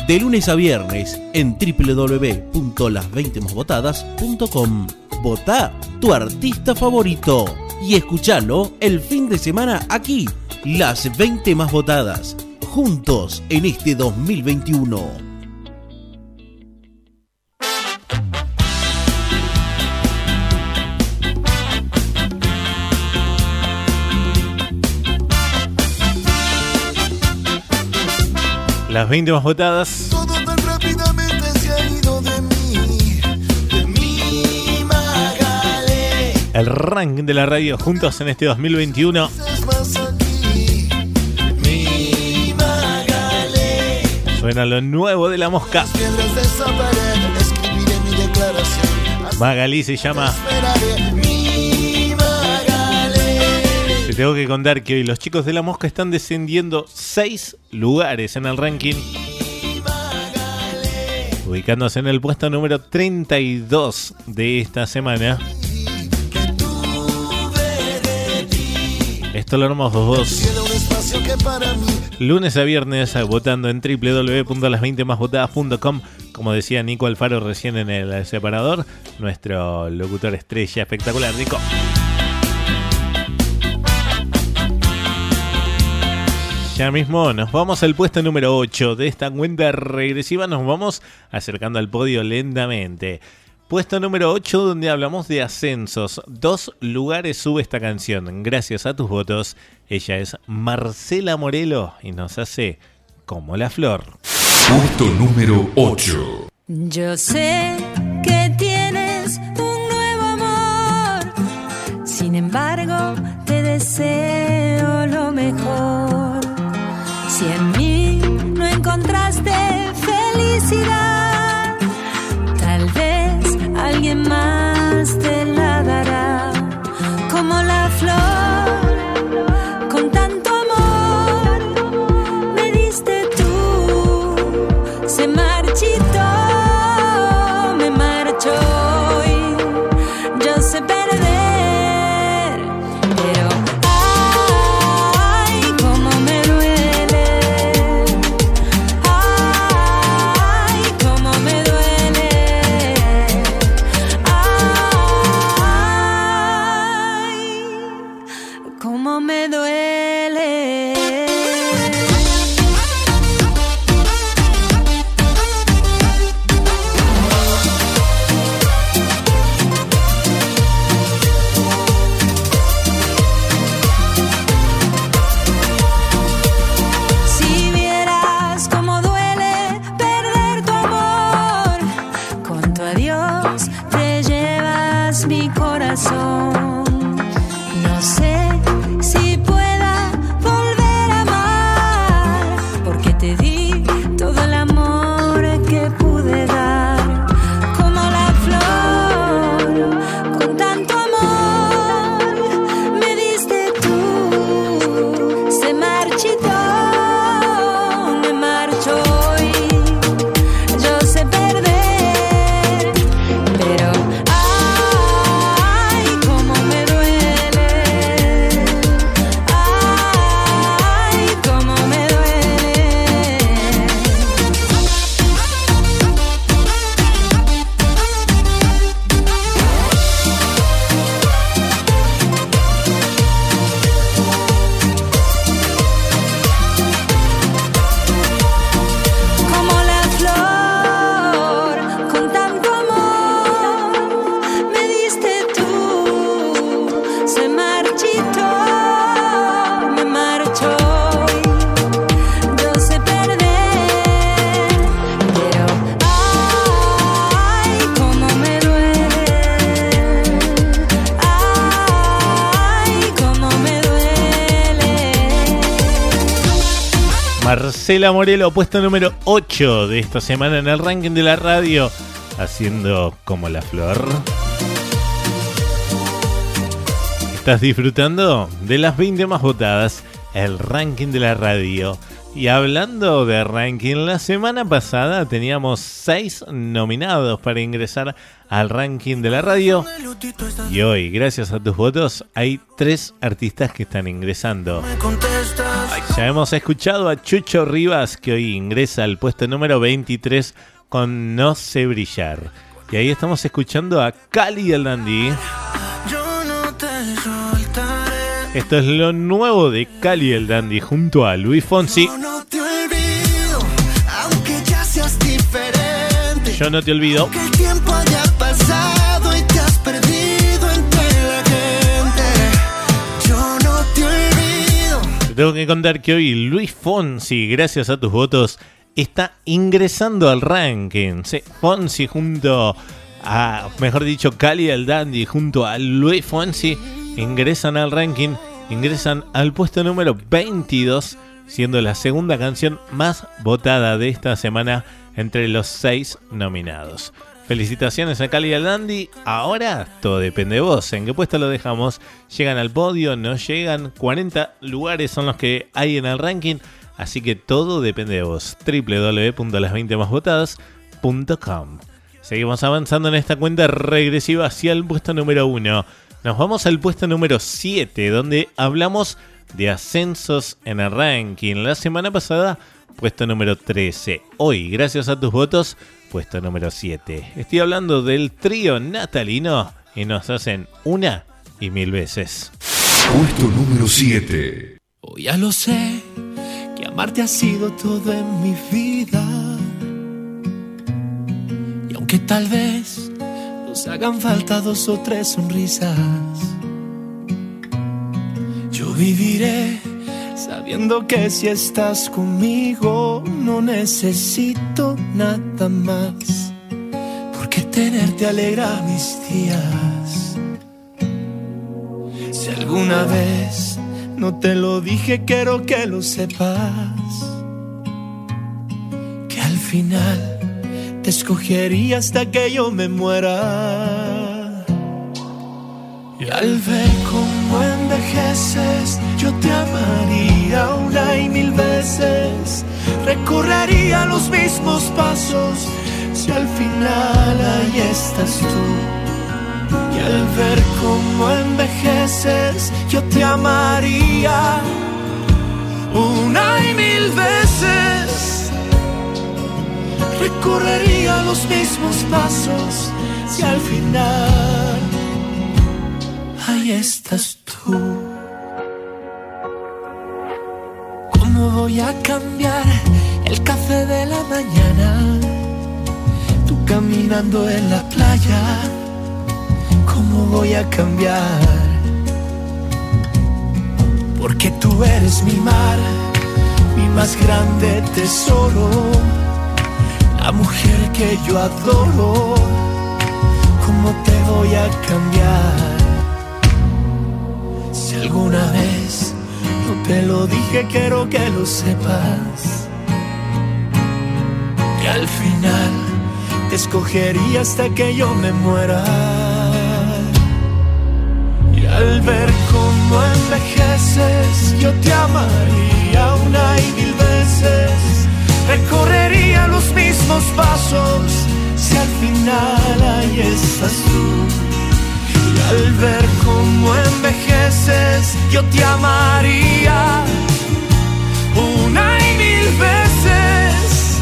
de lunes a viernes en www.las20másvotadas.com. Votá tu artista favorito y escuchalo el fin de semana aquí, Las 20 Más Votadas, juntos en este 2021. Las 20 más votadas. Todo tan rápidamente se ha ido de mí, Magalé. El ranking de la radio juntos en este 2021. Mi Magalé. Suena lo nuevo de La Mosca. Las piedras de esa pared, escribiré mi declaración. Magalí se llama. Esperaré, mi Magalé. Te tengo que contar que hoy los chicos de La Mosca están descendiendo 6 lugares en el ranking, ubicándose en el puesto número 32 de esta semana. Esto lo armamos vos. Lunes a viernes votando en www.las20másvotadas.com. Como decía Nico Alfaro recién en el separador, nuestro locutor estrella espectacular, Nico. Ya mismo nos vamos al puesto número 8 de esta cuenta regresiva. Nos vamos acercando al podio lentamente. Puesto número 8, donde hablamos de ascensos. 2 lugares sube esta canción. Gracias a tus votos. Ella es Marcela Morelo y nos hace Como la Flor. Puesto número 8. Yo sé que tienes un nuevo amor. Sin embargo, te deseo lo mejor. Si en mí no encontraste felicidad, tal vez alguien más te la dará. Como la flor, con tanto amor, me diste tú. Se marchitó, me marchó hoy. Yo sé perder. No sé si pueda volver a amar, porque te di todo el amor que pude dar. Como la flor, con tanto amor, me diste tú. Se marchitó, me marchó hoy. Yo sé perder. Marcela Morelo, puesto número 8 de esta semana en el ranking de la radio, haciendo Como la Flor. Estás disfrutando de las 20 más votadas, el ranking de la radio. Y hablando de ranking, la semana pasada teníamos 6 nominados para ingresar al ranking de la radio. Y hoy, gracias a tus votos, hay 3 artistas que están ingresando. Ya hemos escuchado a Chucho Rivas, que hoy ingresa al puesto número 23 con No sé brillar. Y ahí estamos escuchando a Cali el Dandy. Esto es lo nuevo de Cali el Dandy junto a Luis Fonsi. No te olvido, aunque ya seas diferente. Yo no te olvido. Que el tiempo haya pasado y te has perdido entre la gente. Yo no te olvido. Te tengo que contar que hoy Luis Fonsi, gracias a tus votos, está ingresando al ranking. Sí, Fonsi junto a, mejor dicho, Cali el Dandy junto a Luis Fonsi ingresan al ranking, ingresan al puesto número 22, siendo la segunda canción más votada de esta semana entre los 6 nominados. Felicitaciones a Cali y al Dandy. Ahora todo depende de vos. ¿En qué puesto lo dejamos? ¿Llegan al podio? ¿No llegan? 40 lugares son los que hay en el ranking, así que todo depende de vos. www.las20másvotadas.com. Seguimos avanzando en esta cuenta regresiva hacia el puesto número 1. Nos vamos al puesto número 7, donde hablamos de ascensos en el ranking. La semana pasada, puesto número 13. Hoy, gracias a tus votos, puesto número 7. Estoy hablando del trío natalino y nos hacen una y mil veces. Puesto número 7. Hoy ya lo sé, que amarte ha sido todo en mi vida. Y aunque tal vez nos hagan falta 2 o 3 sonrisas, yo viviré sabiendo que si estás conmigo no necesito nada más, porque tenerte alegra mis días. Si alguna vez no te lo dije, quiero que lo sepas, que al final te escogería hasta que yo me muera. Y al ver cómo envejeces, yo te amaría una y mil veces. Recorrería los mismos pasos si al final ahí estás tú. Y al ver cómo envejeces, yo te amaría una y mil veces. Recorrería los mismos pasos si al final ahí estás tú. ¿Cómo voy a cambiar el café de la mañana? Tú caminando en la playa. ¿Cómo voy a cambiar? Porque tú eres mi mar, mi más grande tesoro, la mujer que yo adoro. ¿Cómo te voy a cambiar? Si alguna vez no te lo dije, quiero que lo sepas, que al final te escogería hasta que yo me muera. Y al ver cómo envejeces, yo te amaría una y mil veces. Recorrería los mismos pasos si al final ahí estás tú. Y al ver cómo envejeces, yo te amaría una y mil veces.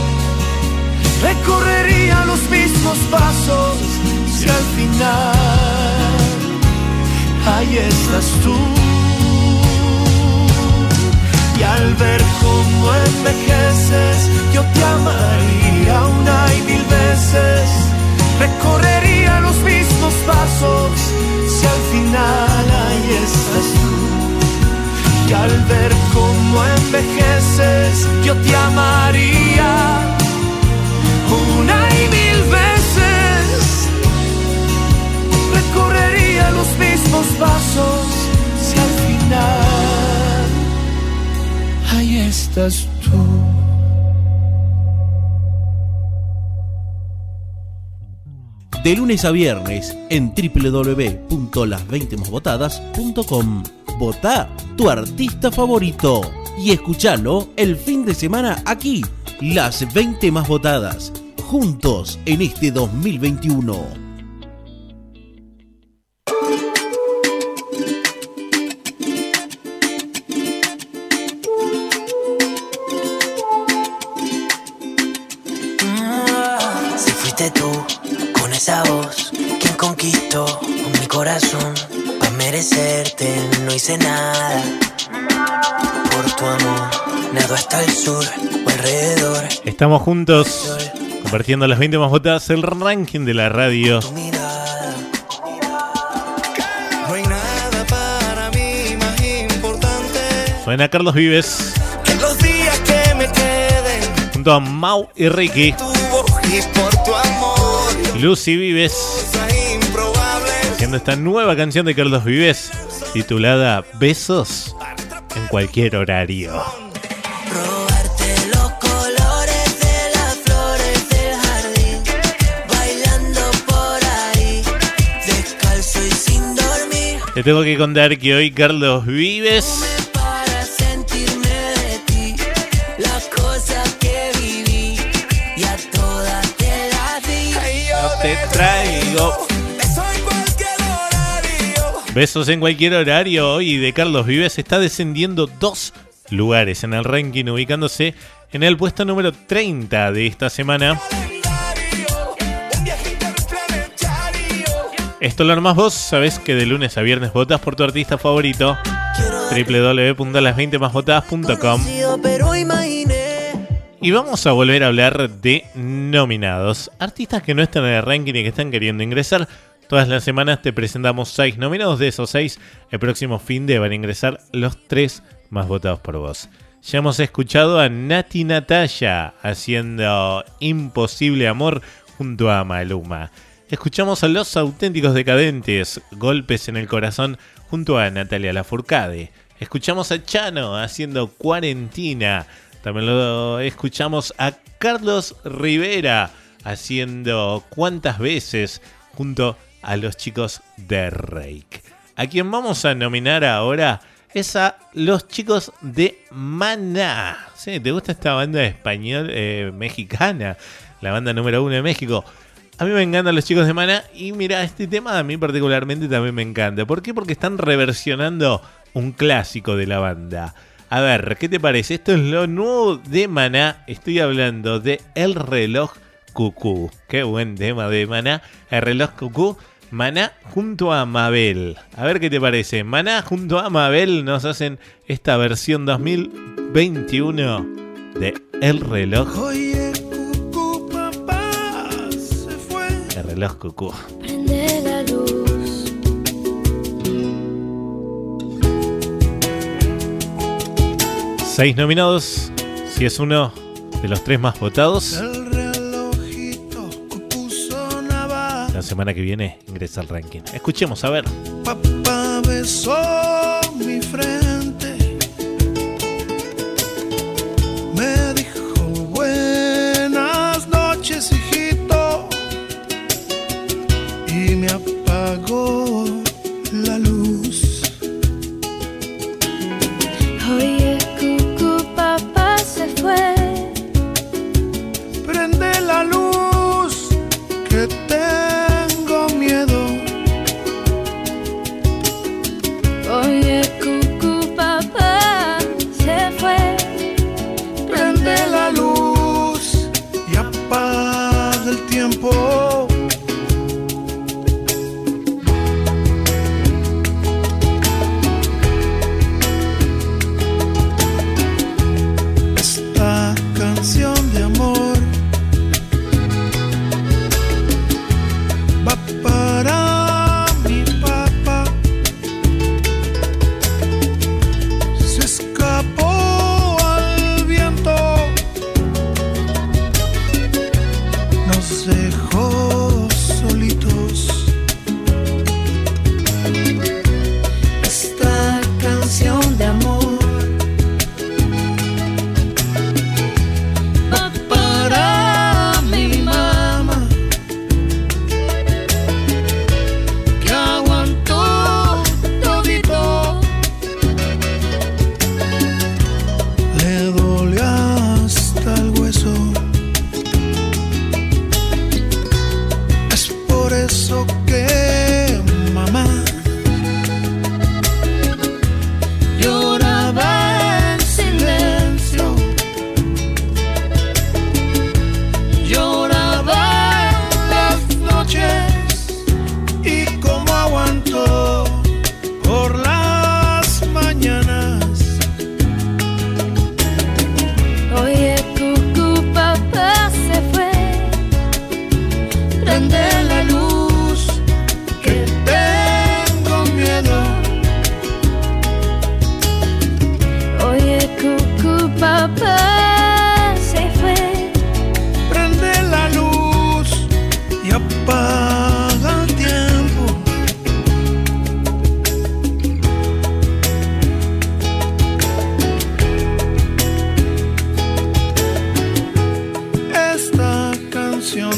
Recorrería los mismos pasos si al final ahí estás tú. Y al ver cómo envejeces, yo te amaría una y mil veces. Recorrería los mismos pasos si al final ahí estás tú. Y al ver cómo envejeces, yo te amaría una y mil veces. Recorrería los mismos pasos si al final ahí estás tú. De lunes a viernes en www.las20másvotadas.com. Votá tu artista favorito y escuchalo el fin de semana aquí, las 20 más votadas, juntos en este 2021. Si fuiste tú, con esa voz, quien conquistó mi corazón, pa' merecerte no hice nada. Por tu amor, nado hasta el sur o alrededor. Estamos juntos, compartiendo las 20 más votadas, el ranking de la radio. Tu mirada. No hay nada para mí más importante Suena Carlos Vives, que los días que me queden. junto a Mau y Ricky. Tu voz y por tu amor. Lucy Vives, Cosas improbables. haciendo esta nueva canción de Carlos Vives, titulada Besos en cualquier horario. Robarte los colores de las flores del jardín, bailando por ahí, descalzo y sin dormir, Te tengo que contar que hoy Carlos Vives para sentirme de ti, las cosas que viví y a todas te las di. no te traigo. Beso en cualquier horario. Besos en cualquier horario. Hoy de Carlos Vives está descendiendo 2 lugares en el ranking, ubicándose en el puesto número 30 de esta semana. Un viaje interplanetario. Esto lo armás vos, sabés que de lunes a viernes votás por tu artista favorito. www.las20másvotadas.com. Pero imaginé. Y vamos a volver a hablar de nominados. Artistas que no están en el ranking y que están queriendo ingresar. Todas las semanas te presentamos 6 nominados. De esos 6, el próximo fin de van a ingresar los 3 más votados por vos. Ya hemos escuchado a Nati Natalia haciendo Imposible Amor junto a Maluma. Escuchamos a Los Auténticos Decadentes, Golpes en el Corazón junto a Natalia Lafourcade. Escuchamos a Chano haciendo Cuarentina. También lo escuchamos a Carlos Rivera haciendo Cuántas Veces junto a los chicos de Reik. A quien vamos a nominar ahora es a los chicos de Maná. ¿Sí? ¿Te gusta esta banda español mexicana? La banda número 1 de México. A mí me encantan los chicos de Maná. Y mira, este tema a mí particularmente también me encanta. ¿Por qué? Porque están reversionando un clásico de la banda. A ver, ¿qué te parece? Esto es lo nuevo de Maná. Estoy hablando de El Reloj Cucú. Qué buen tema de Maná. El Reloj Cucú. Maná junto a Mabel. A ver qué te parece. Maná junto a Mabel nos hacen esta versión 2021 de El Reloj. Oye, cucú, papá se fue. El Reloj Cucú. Prende la luz. 6 nominados. Si es uno de los 3 más votados. El relojito cucú sonaba. La semana que viene ingresa al ranking. Escuchemos, a ver. Papá besó mi frente. Me dijo buenas noches, hijito. Y me apagó la luz. Oye, cucú, papá se fue. Prende la luz, que tengo miedo. Oye, cucú,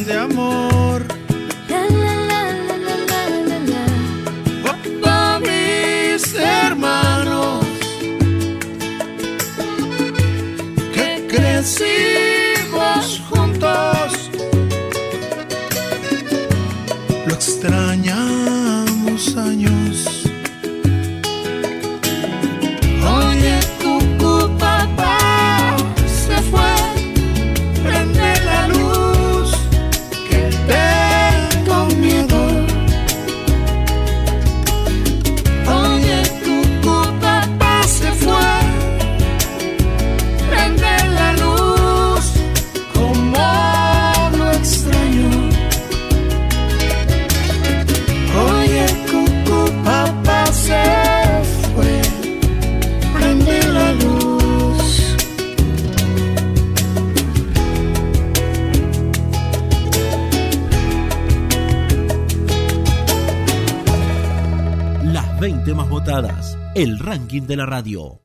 de amor. Pa' mis hermanos que crecimos juntos, lo extrañamos años. Oye, cucú, papá se fue, prende la luz, que tengo miedo. Oye, cucú, papá se fue, prende la luz, como lo extraño. Oye, cucú, papá se fue, prende la luz. Las 20 más votadas, el ranking de la radio.